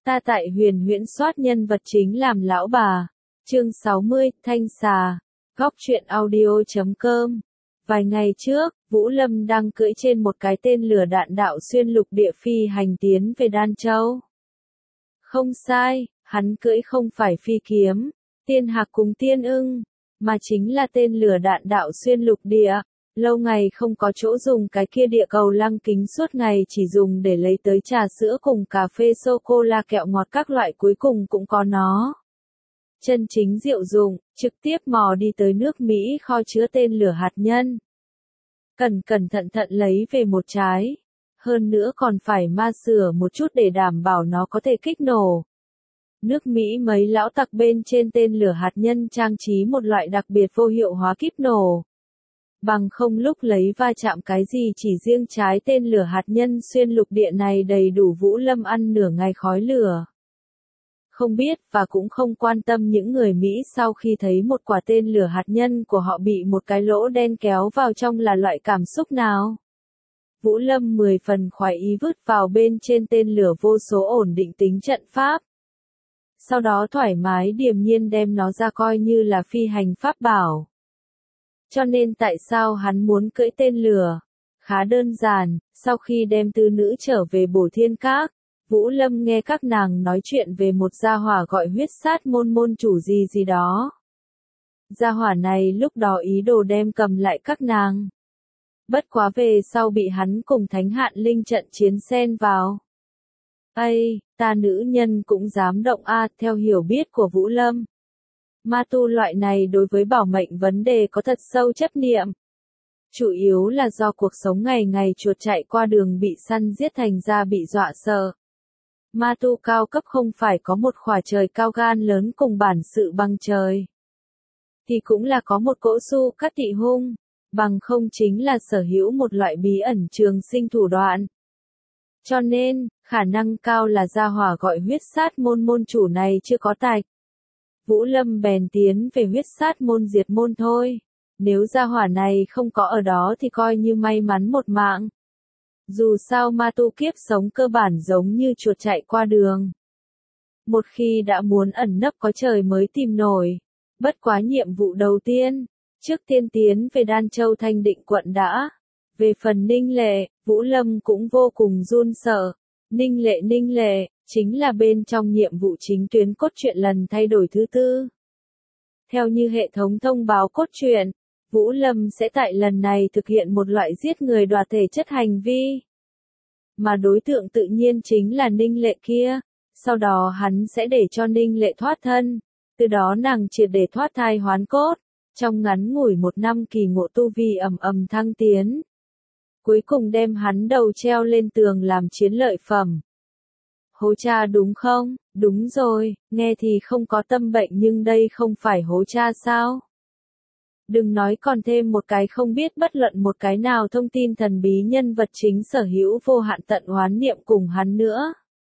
Ta tại Huyền Huyễn soát nhân vật chính làm lão bà. Chương 60, Thanh xà. Góc truyện audio.com. Vài ngày trước, Vũ Lâm đang cưỡi trên một cái tên lửa đạn đạo xuyên lục địa phi hành tiến về Đan Châu. Không sai, hắn cưỡi không phải phi kiếm, tiên hạc cùng tiên ưng, mà chính là tên lửa đạn đạo xuyên lục địa. Lâu ngày không có chỗ dùng cái kia địa cầu lăng kính suốt ngày chỉ dùng để lấy tới trà sữa cùng cà phê sô-cô-la kẹo ngọt các loại cuối cùng cũng có nó. Chân chính diệu dụng, trực tiếp mò đi tới nước Mỹ kho chứa tên lửa hạt nhân. Cẩn thận lấy về một trái. Hơn nữa còn phải ma sửa một chút để đảm bảo nó có thể kích nổ. Nước Mỹ mấy lão tặc bên trên tên lửa hạt nhân trang trí một loại đặc biệt vô hiệu hóa kíp nổ. Bằng không lúc lấy va chạm cái gì chỉ riêng trái tên lửa hạt nhân xuyên lục địa này đầy đủ Vũ Lâm ăn nửa ngày khói lửa. Không biết và cũng không quan tâm những người Mỹ sau khi thấy một quả tên lửa hạt nhân của họ bị một cái lỗ đen kéo vào trong là loại cảm xúc nào. Vũ Lâm 10 phần khoái ý vứt vào bên trên tên lửa vô số ổn định tính trận pháp. Sau đó thoải mái điềm nhiên đem nó ra coi như là phi hành pháp bảo. Cho nên tại sao hắn muốn cưỡi tên lửa? Khá đơn giản, sau khi đem tứ nữ trở về Bổ Thiên Các, Vũ Lâm nghe các nàng nói chuyện về một gia hỏa gọi huyết sát môn môn chủ gì đó. Gia hỏa này lúc đó ý đồ đem cầm lại các nàng. Bất quá về sau bị hắn cùng Thánh Hạn Linh trận chiến xen vào. Ây, ta nữ nhân cũng dám động a, theo hiểu biết của Vũ Lâm. Ma tu loại này đối với bảo mệnh vấn đề có thật sâu chấp niệm. Chủ yếu là do cuộc sống ngày ngày chuột chạy qua đường bị săn giết thành ra bị dọa sợ. Ma tu cao cấp không phải có một khỏa trời cao gan lớn cùng bản sự bằng trời. Thì cũng là có một cỗ su cắt thị hung, bằng không chính là sở hữu một loại bí ẩn trường sinh thủ đoạn. Cho nên, khả năng cao là gia hỏa gọi huyết sát môn môn chủ này chưa có tài. Vũ Lâm bèn tiến về huyết sát môn diệt môn thôi. Nếu gia hỏa này không có ở đó thì coi như may mắn một mạng. Dù sao ma tu kiếp sống cơ bản giống như chuột chạy qua đường. Một khi đã muốn ẩn nấp có trời mới tìm nổi. Bất quá nhiệm vụ đầu tiên, trước tiên tiến về Đan Châu Thanh Định quận đã. Về phần Ninh Lệ, Vũ Lâm cũng vô cùng run sợ. Ninh Lệ, chính là bên trong nhiệm vụ chính tuyến cốt truyện lần thay đổi thứ 4. Theo như hệ thống thông báo cốt truyện, Vũ Lâm sẽ tại lần này thực hiện một loại giết người đoạt thể chất hành vi. Mà đối tượng tự nhiên chính là Ninh Lệ kia, sau đó hắn sẽ để cho Ninh Lệ thoát thân, từ đó nàng triệt để thoát thai hoán cốt, trong ngắn ngủi 1 năm kỳ ngộ tu vi ầm thăng tiến. Cuối cùng đem hắn đầu treo lên tường làm chiến lợi phẩm. Hố cha đúng không? Đúng rồi, nghe thì không có tâm bệnh nhưng đây không phải hố cha sao? Đừng nói còn thêm một cái không biết bất luận một cái nào thông tin thần bí nhân vật chính sở hữu vô hạn tận oán niệm cùng hắn nữa.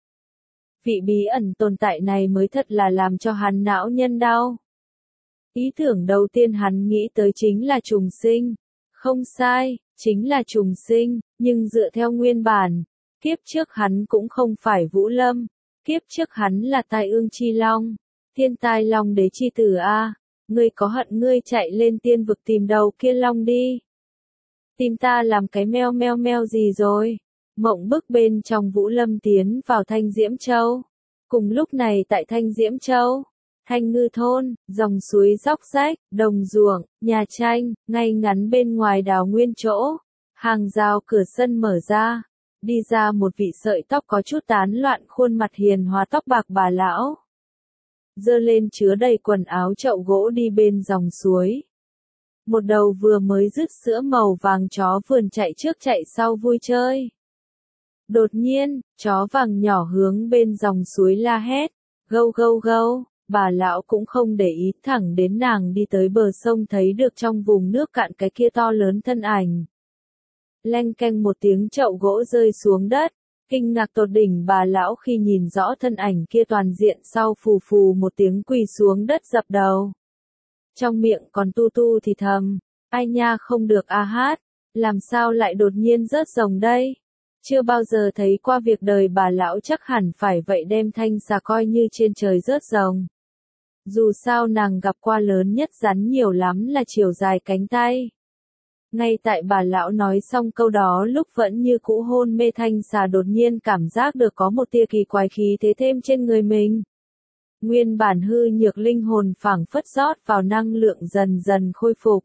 Vị bí ẩn tồn tại này mới thật là làm cho hắn não nhân đau. Ý tưởng đầu tiên hắn nghĩ tới chính là trùng sinh. Không sai, chính là trùng sinh, nhưng dựa theo nguyên bản, kiếp trước hắn cũng không phải Vũ Lâm, kiếp trước hắn là Tai Ương Chi Long, Thiên Tai Long Đế Chi Tử a. Ngươi có hận ngươi chạy lên tiên vực tìm đầu kia long đi. Tìm ta làm cái meo gì rồi? Mộng bức bên trong Vũ Lâm tiến vào Thanh Diễm Châu. Cùng lúc này tại Thanh Diễm Châu, Thanh Ngư Thôn, dòng suối róc rách, đồng ruộng, nhà tranh, ngay ngắn bên ngoài đào nguyên chỗ, hàng rào cửa sân mở ra, đi ra một vị sợi tóc có chút tán loạn khuôn mặt hiền hòa tóc bạc bà lão. Dơ lên chứa đầy quần áo chậu gỗ đi bên dòng suối. Một đầu vừa mới dứt sữa màu vàng chó vườn chạy trước chạy sau vui chơi. Đột nhiên, chó vàng nhỏ hướng bên dòng suối la hét, gâu, bà lão cũng không để ý thẳng đến nàng đi tới bờ sông thấy được trong vùng nước cạn cái kia to lớn thân ảnh. Leng keng một tiếng chậu gỗ rơi xuống đất. Kinh ngạc tột đỉnh bà lão khi nhìn rõ thân ảnh kia toàn diện sau phù một tiếng quỳ xuống đất dập đầu. Trong miệng còn tu thì thầm, ai nha không được a hát, làm sao lại đột nhiên rớt rồng đây? Chưa bao giờ thấy qua việc đời bà lão chắc hẳn phải vậy đem thanh xà coi như trên trời rớt rồng. Dù sao nàng gặp qua lớn nhất rắn nhiều lắm là chiều dài cánh tay. Ngay tại bà lão nói xong câu đó lúc vẫn như cũ hôn mê thanh xà đột nhiên cảm giác được có một tia kỳ quái khí thế thêm trên người mình. Nguyên bản hư nhược linh hồn phảng phất rót vào năng lượng dần dần khôi phục.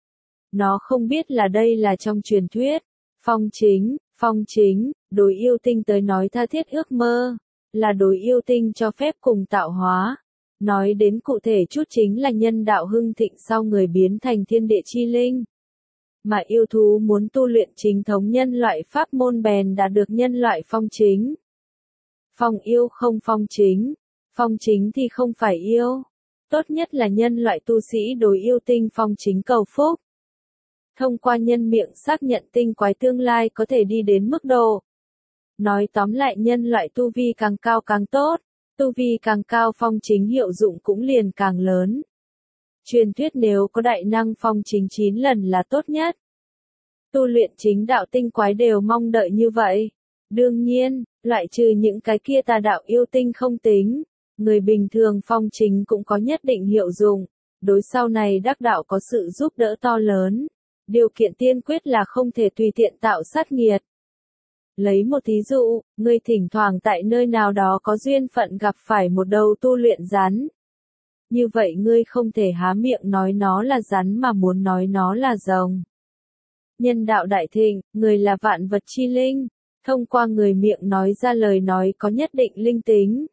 Nó không biết là đây là trong truyền thuyết. Phong chính, đối yêu tinh tới nói tha thiết ước mơ, là đối yêu tinh cho phép cùng tạo hóa. Nói đến cụ thể chút chính là nhân đạo hưng thịnh sau người biến thành thiên địa chi linh. Mà yêu thú muốn tu luyện chính thống nhân loại pháp môn bèn đạt được nhân loại phong chính. Phong yêu không phong chính thì không phải yêu. Tốt nhất là nhân loại tu sĩ đối yêu tinh phong chính cầu phúc. Thông qua nhân miệng xác nhận tinh quái tương lai có thể đi đến mức độ. Nói tóm lại nhân loại tu vi càng cao càng tốt, tu vi càng cao phong chính hiệu dụng cũng liền càng lớn. Truyền thuyết nếu có đại năng phong chính 9 lần là tốt nhất. Tu luyện chính đạo tinh quái đều mong đợi như vậy. Đương nhiên, loại trừ những cái kia tà đạo yêu tinh không tính, người bình thường phong chính cũng có nhất định hiệu dụng, đối sau này đắc đạo có sự giúp đỡ to lớn. Điều kiện tiên quyết là không thể tùy tiện tạo sát nghiệt. Lấy một thí dụ, ngươi thỉnh thoảng tại nơi nào đó có duyên phận gặp phải một đầu tu luyện rắn. Như vậy ngươi không thể há miệng nói nó là rắn mà muốn nói nó là rồng. Nhân đạo đại thịnh, người là vạn vật chi linh, thông qua người miệng nói ra lời nói có nhất định linh tính.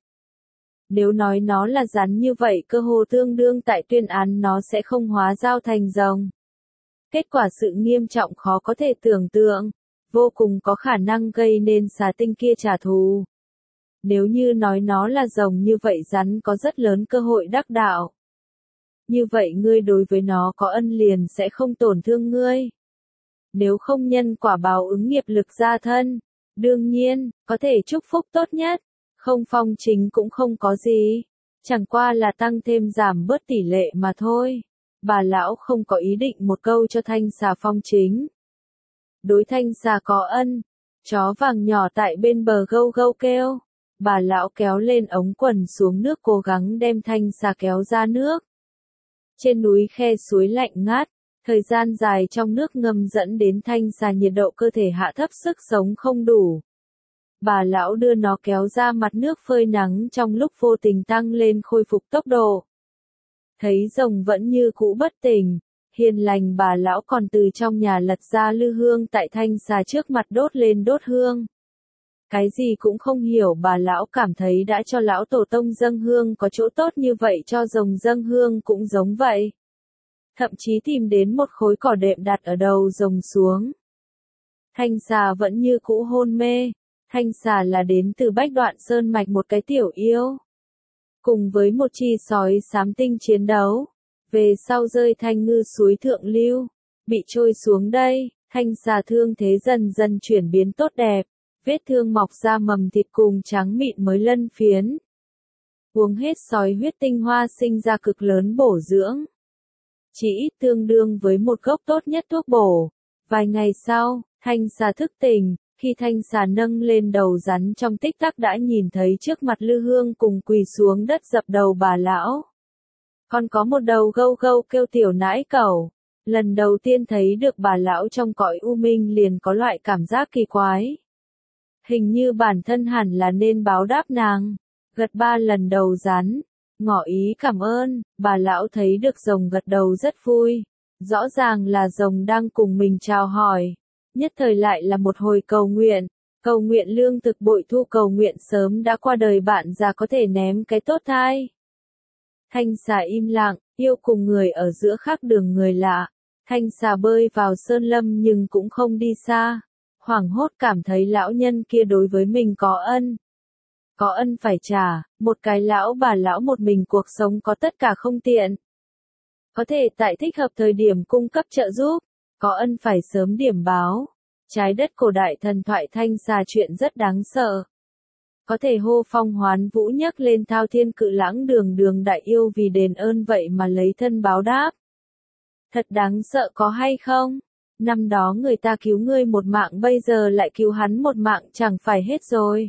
Nếu nói nó là rắn như vậy cơ hồ tương đương tại tuyên án nó sẽ không hóa giao thành rồng. Kết quả sự nghiêm trọng khó có thể tưởng tượng, vô cùng có khả năng gây nên xà tinh kia trả thù. Nếu như nói nó là rồng như vậy rắn có rất lớn cơ hội đắc đạo. Như vậy ngươi đối với nó có ân liền sẽ không tổn thương ngươi. Nếu không nhân quả báo ứng nghiệp lực ra thân, đương nhiên, có thể chúc phúc tốt nhất, không phong chính cũng không có gì. Chẳng qua là tăng thêm giảm bớt tỷ lệ mà thôi. Bà lão không có ý định một câu cho thanh xà phong chính. Đối thanh xà có ân, chó vàng nhỏ tại bên bờ gâu gâu kêu. Bà lão kéo lên ống quần xuống nước cố gắng đem thanh xà kéo ra nước. Trên núi khe suối lạnh ngát, thời gian dài trong nước ngâm dẫn đến thanh xà nhiệt độ cơ thể hạ thấp sức sống không đủ. Bà lão đưa nó kéo ra mặt nước phơi nắng trong lúc vô tình tăng lên khôi phục tốc độ. Thấy rồng vẫn như cũ bất tỉnh, hiền lành bà lão còn từ trong nhà lật ra lư hương tại thanh xà trước mặt đốt lên đốt hương. Cái gì cũng không hiểu bà lão cảm thấy đã cho lão tổ tông dâng hương có chỗ tốt như vậy cho rồng dâng hương cũng giống vậy. Thậm chí tìm đến một khối cỏ đệm đặt ở đầu rồng xuống. Thanh xà vẫn như cũ hôn mê, thanh xà là đến từ Bách Đoạn Sơn Mạch một cái tiểu yêu. Cùng với một chi sói xám tinh chiến đấu, về sau rơi thanh ngư suối thượng lưu, bị trôi xuống đây, thanh xà thương thế dần dần chuyển biến tốt đẹp, vết thương mọc ra mầm thịt cùng trắng mịn mới lân phiến. Uống hết sói huyết tinh hoa sinh ra cực lớn bổ dưỡng. Chỉ ít tương đương với một gốc tốt nhất thuốc bổ. Vài ngày sau, thanh xà thức tỉnh. Khi thanh xà nâng lên đầu rắn trong tích tắc đã nhìn thấy trước mặt lư hương cùng quỳ xuống đất dập đầu bà lão. Còn có một đầu gâu gâu kêu tiểu nãi cẩu. Lần đầu tiên thấy được bà lão trong cõi u minh liền có loại cảm giác kỳ quái. Hình như bản thân hẳn là nên báo đáp nàng. Gật 3 lần đầu rắn. Ngỏ ý cảm ơn, bà lão thấy được rồng gật đầu rất vui. Rõ ràng là rồng đang cùng mình chào hỏi. Nhất thời lại là một hồi cầu nguyện lương thực bội thu, cầu nguyện sớm đã qua đời bạn già có thể ném cái tốt thai. Thanh xà im lặng, yêu cùng người ở giữa khác đường người lạ. Thanh xà bơi vào sơn lâm nhưng cũng không đi xa. Hoảng hốt cảm thấy lão nhân kia đối với mình có ân. Có ân phải trả, một cái lão bà lão một mình cuộc sống có tất cả không tiện. Có thể tại thích hợp thời điểm cung cấp trợ giúp. Có ân phải sớm điểm báo. Trái đất cổ đại thần thoại thanh xà chuyện rất đáng sợ. Có thể hô phong hoán vũ nhấc lên thao thiên cự lãng đường đại yêu vì đền ơn vậy mà lấy thân báo đáp. Thật đáng sợ có hay không? Năm đó người ta cứu ngươi một mạng bây giờ lại cứu hắn một mạng chẳng phải hết rồi.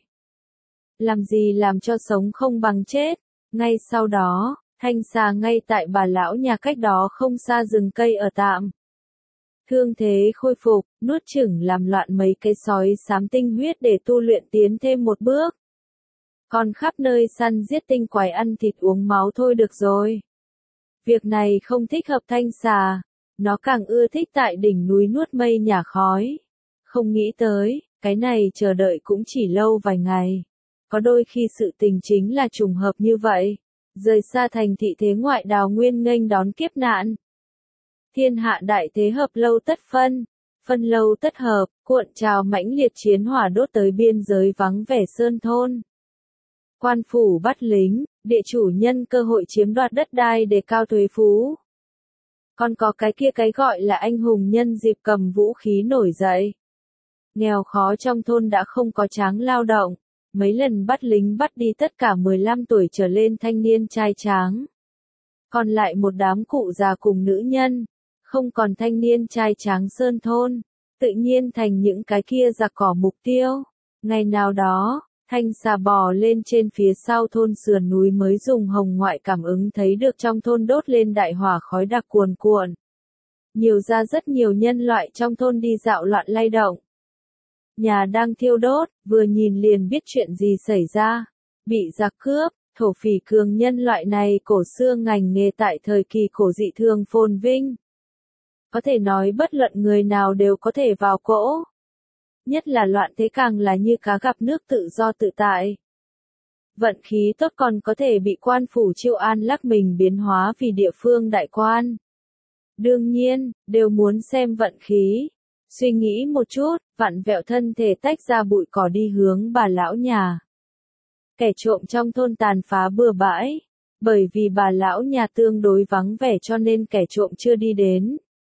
Làm gì làm cho sống không bằng chết. Ngay sau đó, Thanh xà ngay tại bà lão nhà cách đó không xa rừng cây ở tạm. Thương thế khôi phục, nuốt chửng làm loạn mấy cái sói xám tinh huyết để tu luyện tiến thêm một bước. Còn khắp nơi săn giết tinh quái ăn thịt uống máu thôi được rồi. Việc này không thích hợp Thanh xà, nó càng ưa thích tại đỉnh núi nuốt mây nhả khói. Không nghĩ tới, cái này chờ đợi cũng chỉ lâu vài ngày. Có đôi khi sự tình chính là trùng hợp như vậy. Rời xa thành thị thế ngoại đào nguyên nghênh đón kiếp nạn. Thiên hạ đại thế hợp lâu tất phân, phân lâu tất hợp, cuộn trào mãnh liệt chiến hỏa đốt tới biên giới vắng vẻ sơn thôn. Quan phủ bắt lính, địa chủ nhân cơ hội chiếm đoạt đất đai để cao thuế phú. Còn có cái kia cái gọi là anh hùng nhân dịp cầm vũ khí nổi dậy. Nghèo khó trong thôn đã không có tráng lao động, mấy lần bắt lính bắt đi tất cả 15 tuổi trở lên thanh niên trai tráng. Còn lại một đám cụ già cùng nữ nhân, không còn thanh niên trai tráng sơn thôn, tự nhiên thành những cái kia giặc cỏ mục tiêu. Ngày nào đó, Thanh xà bò lên trên phía sau thôn sườn núi mới dùng hồng ngoại cảm ứng thấy được trong thôn đốt lên đại hỏa khói đặc cuồn cuộn. Nhiều ra rất nhiều nhân loại trong thôn đi dạo loạn lay động. Nhà đang thiêu đốt, vừa nhìn liền biết chuyện gì xảy ra. Bị giặc cướp, thổ phỉ cường nhân loại này cổ xưa ngành nghề tại thời kỳ cổ dị thường phồn vinh. Có thể nói bất luận người nào đều có thể vào cỗ. Nhất là loạn thế càng là như cá gặp nước tự do tự tại. Vận khí tốt còn có thể bị quan phủ Chiêu An lắc mình biến hóa vì địa phương đại quan. Đương nhiên, đều muốn xem vận khí. Suy nghĩ một chút, vặn vẹo thân thể tách ra bụi cỏ đi hướng bà lão nhà. Kẻ trộm trong thôn tàn phá bừa bãi. Bởi vì bà lão nhà tương đối vắng vẻ cho nên kẻ trộm chưa đi đến.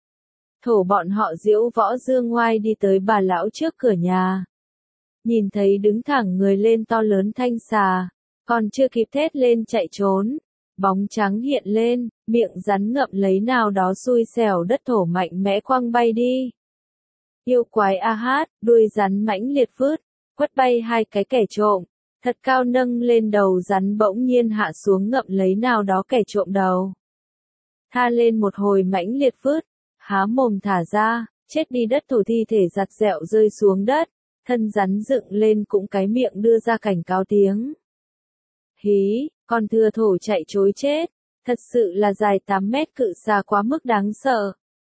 Thổ bọn họ diễu võ dương ngoai đi tới bà lão trước cửa nhà. Nhìn thấy đứng thẳng người lên to lớn thanh xà, còn chưa kịp thét lên chạy trốn. Bóng trắng hiện lên, miệng rắn ngậm lấy nào đó xui xẻo đất thổ mạnh mẽ quăng bay đi. Yêu quái a hát, đuôi rắn mãnh liệt vứt, quất bay hai cái kẻ trộm, thật cao nâng lên đầu rắn bỗng nhiên hạ xuống ngậm lấy nào đó kẻ trộm đầu. Tha lên một hồi mãnh liệt vứt, há mồm thả ra, chết đi đất thổ thi thể giặt dẹo rơi xuống đất, thân rắn dựng lên cũng cái miệng đưa ra cảnh cáo tiếng. Hí, con thừa thổ chạy trối chết, thật sự là dài 8 mét cự xà quá mức đáng sợ.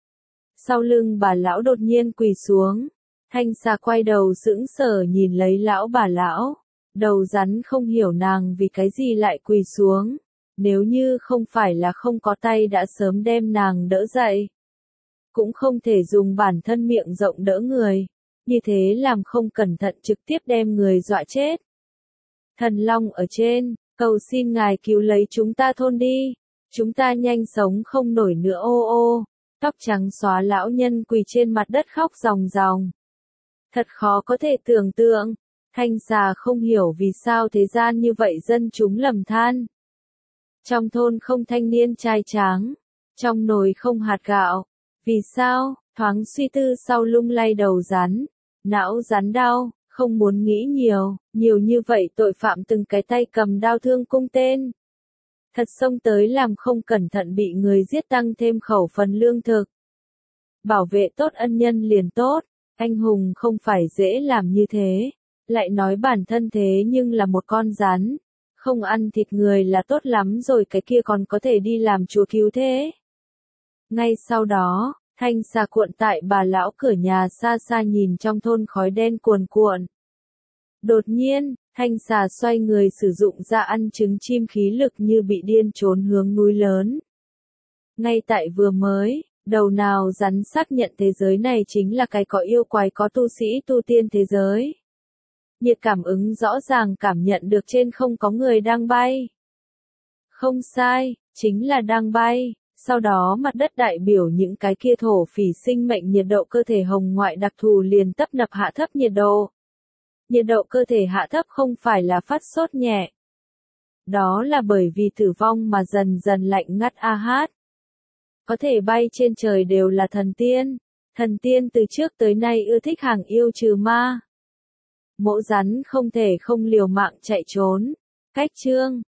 Sau lưng bà lão đột nhiên quỳ xuống, thanh xà quay đầu sững sờ nhìn lấy lão bà lão, đầu rắn không hiểu nàng vì cái gì lại quỳ xuống, nếu như không phải là không có tay đã sớm đem nàng đỡ dậy. Cũng không thể dùng bản thân miệng rộng đỡ người, như thế làm không cẩn thận trực tiếp đem người dọa chết. Thần Long ở trên, cầu xin ngài cứu lấy chúng ta thôn đi, chúng ta nhanh sống không nổi nữa ô ô. Tóc trắng xóa lão nhân quỳ trên mặt đất khóc ròng ròng. Thật khó có thể tưởng tượng, thanh xà không hiểu vì sao thế gian như vậy dân chúng lầm than. Trong thôn không thanh niên trai tráng, trong nồi không hạt gạo, vì sao, thoáng suy tư sau lung lay đầu rắn, não rắn đau, không muốn nghĩ nhiều như vậy tội phạm từng cái tay cầm đao thương cung tên. Thật xông tới làm không cẩn thận bị người giết tăng thêm khẩu phần lương thực. Bảo vệ tốt ân nhân liền tốt, anh hùng không phải dễ làm như thế, lại nói bản thân thế nhưng là một con rắn, không ăn thịt người là tốt lắm rồi cái kia còn có thể đi làm chúa cứu thế. Ngay sau đó, thanh xà cuộn tại bà lão cửa nhà xa xa nhìn trong thôn khói đen cuồn cuộn. Đột nhiên, thanh xà xoay người sử dụng ra ăn trứng chim khí lực như bị điên trốn hướng núi lớn. Ngay tại vừa mới, đầu nào rắn xác nhận thế giới này chính là cái có yêu quái có tu sĩ tu tiên thế giới. Nhiệt cảm ứng rõ ràng cảm nhận được trên không có người đang bay. Không sai, chính là đang bay. Sau đó mặt đất đại biểu những cái kia thổ phỉ sinh mệnh nhiệt độ cơ thể hồng ngoại đặc thù liền tấp nập hạ thấp nhiệt độ. Nhiệt độ cơ thể hạ thấp không phải là phát sốt nhẹ. Đó là bởi vì tử vong mà dần dần lạnh ngắt a hát. Có thể bay trên trời đều là thần tiên. Thần tiên từ trước tới nay ưa thích hàng yêu trừ ma. Mộ Rắn không thể không liều mạng chạy trốn. Cách chương